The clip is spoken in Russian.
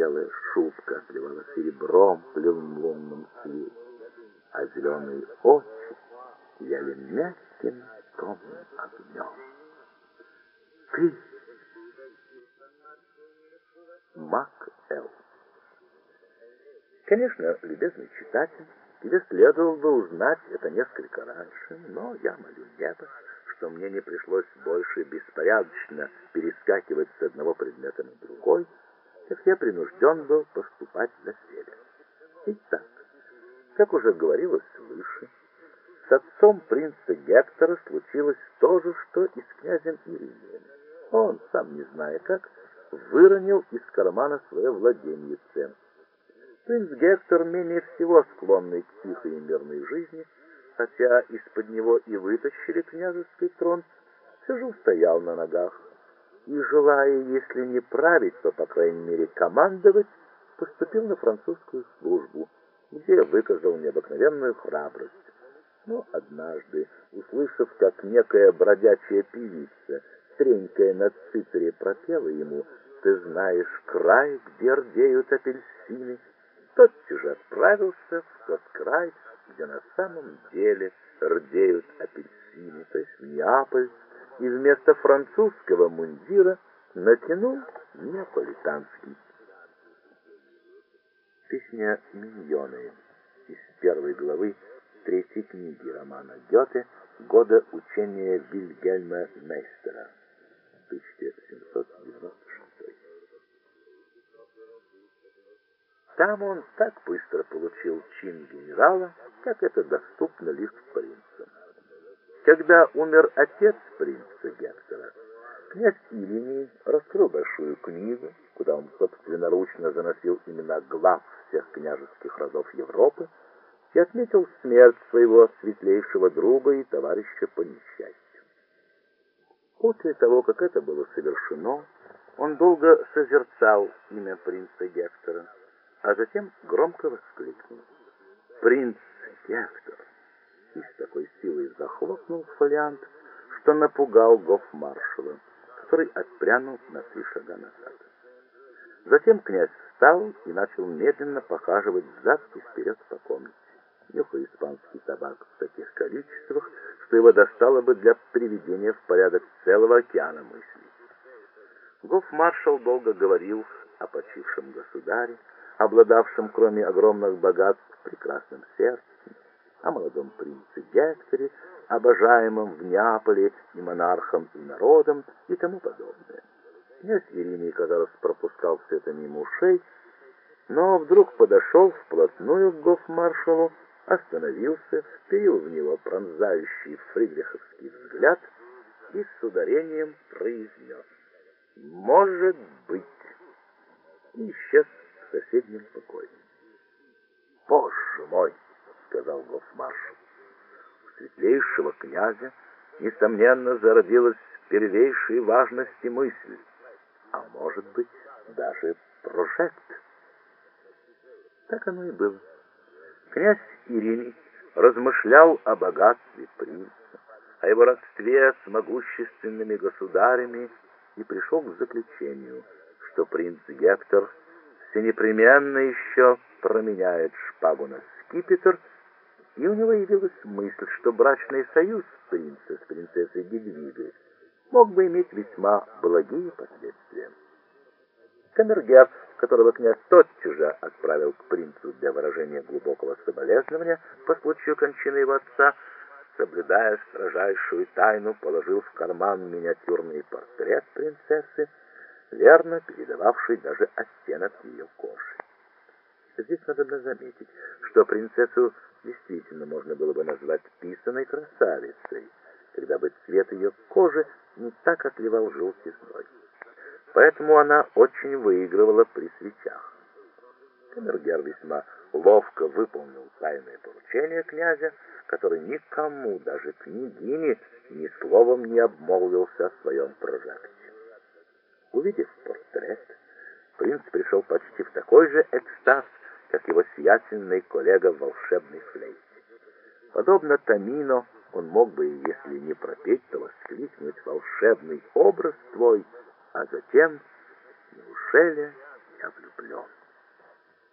белая шубка отливала серебром в лунном свете, а зеленые очи сияли мягким томным огнем. Ты, Мак Эл. Конечно, любезный читатель, тебе следовало бы узнать это несколько раньше, но я молю небо, что мне не пришлось больше беспорядочно перескакивать с одного предмета на другой, как я принужден был поступать доселе. Итак, как уже говорилось выше, с отцом принца Гектора случилось то же, что и с князем Иринием. Он, сам не зная как, выронил из кармана свое владеньице. Принц Гектор, менее всего склонный к тихой и мирной жизни, хотя из-под него и вытащили княжеский трон, все же устоял на ногах и, желая, если не править, то, по крайней мере, командовать, поступил на французскую службу, где выказал необыкновенную храбрость. Но однажды, услышав, как некая бродячая певица, тренькая на цитере, пропела ему «Ты знаешь край, где рдеют апельсины», тотчас же отправился в тот край, где на самом деле рдеют апельсины, то есть в Неаполь, и вместо французского мундира натянул неаполитанский. Песня «Миньоны» из первой главы третьей книги романа Гёте «Года учения Вильгельма Мейстера», 1796. Там он так быстро получил чин генерала, как это доступно лишь принцам. Когда умер отец принца Гектора, князь Ириний раскрыл большую книгу, куда он собственноручно заносил имена глав всех княжеских родов Европы, и отметил смерть своего светлейшего друга и товарища по несчастью. После того, как это было совершено, он долго созерцал имя принца Гектора, а затем громко воскликнул: «Принц Гектор!» и с такой силой захлопнул фолиант, что напугал гофмаршала, который отпрянул на 3 шага назад. Затем князь встал и начал медленно похаживать взад и вперед по комнате, нюхая испанский табак в таких количествах, что его достало бы для приведения в порядок целого океана мыслей. Гофмаршал долго говорил о почившем государе, обладавшем, кроме огромных богатств, прекрасным сердцем, о молодом принце Гекторе, обожаемом в Неаполе и монархом, и народом, и тому подобное. Князь Ириний, казалось, пропускал все это мимо ушей, но вдруг подошел вплотную к гофмаршалу, остановился, вперил в него пронзающий фридриховский взгляд и с ударением произнес: «Может быть», и исчез в соседнем покое. «Боже мой!» — сказал гофмаршал. У светлейшего князя, несомненно, зародилась первейшей важности мысль, а может быть, даже прожект. Так оно и было. Князь Ириний размышлял о богатстве принца, о его родстве с могущественными государями и пришел к заключению, что принц Гектор все непременно еще променяет шпагу на скипетр, и у него явилась мысль, что брачный союз принца с принцессой Гедвигой мог бы иметь весьма благие последствия. Камергер, которого князь тотчас же отправил к принцу для выражения глубокого соболезнования по случаю кончины его отца, соблюдая строжайшую тайну, положил в карман миниатюрный портрет принцессы, верно передававший даже оттенок ее кожи. Здесь надо заметить, что принцессу действительно можно было бы назвать писаной красавицей, когда бы цвет ее кожи не так отливал желтизной. Поэтому она очень выигрывала при свечах. Камергер весьма ловко выполнил тайное поручение князя, который никому, даже княгине, ни словом не обмолвился о своем прожекте. Увидев портрет, принц пришел почти в такой же экстаз, как его сиятельный коллега в волшебной флейте. Подобно Тамино, он мог бы, если не пропеть, то воскликнуть: «Волшебный образ твой!» А затем: «Неужели я влюблен.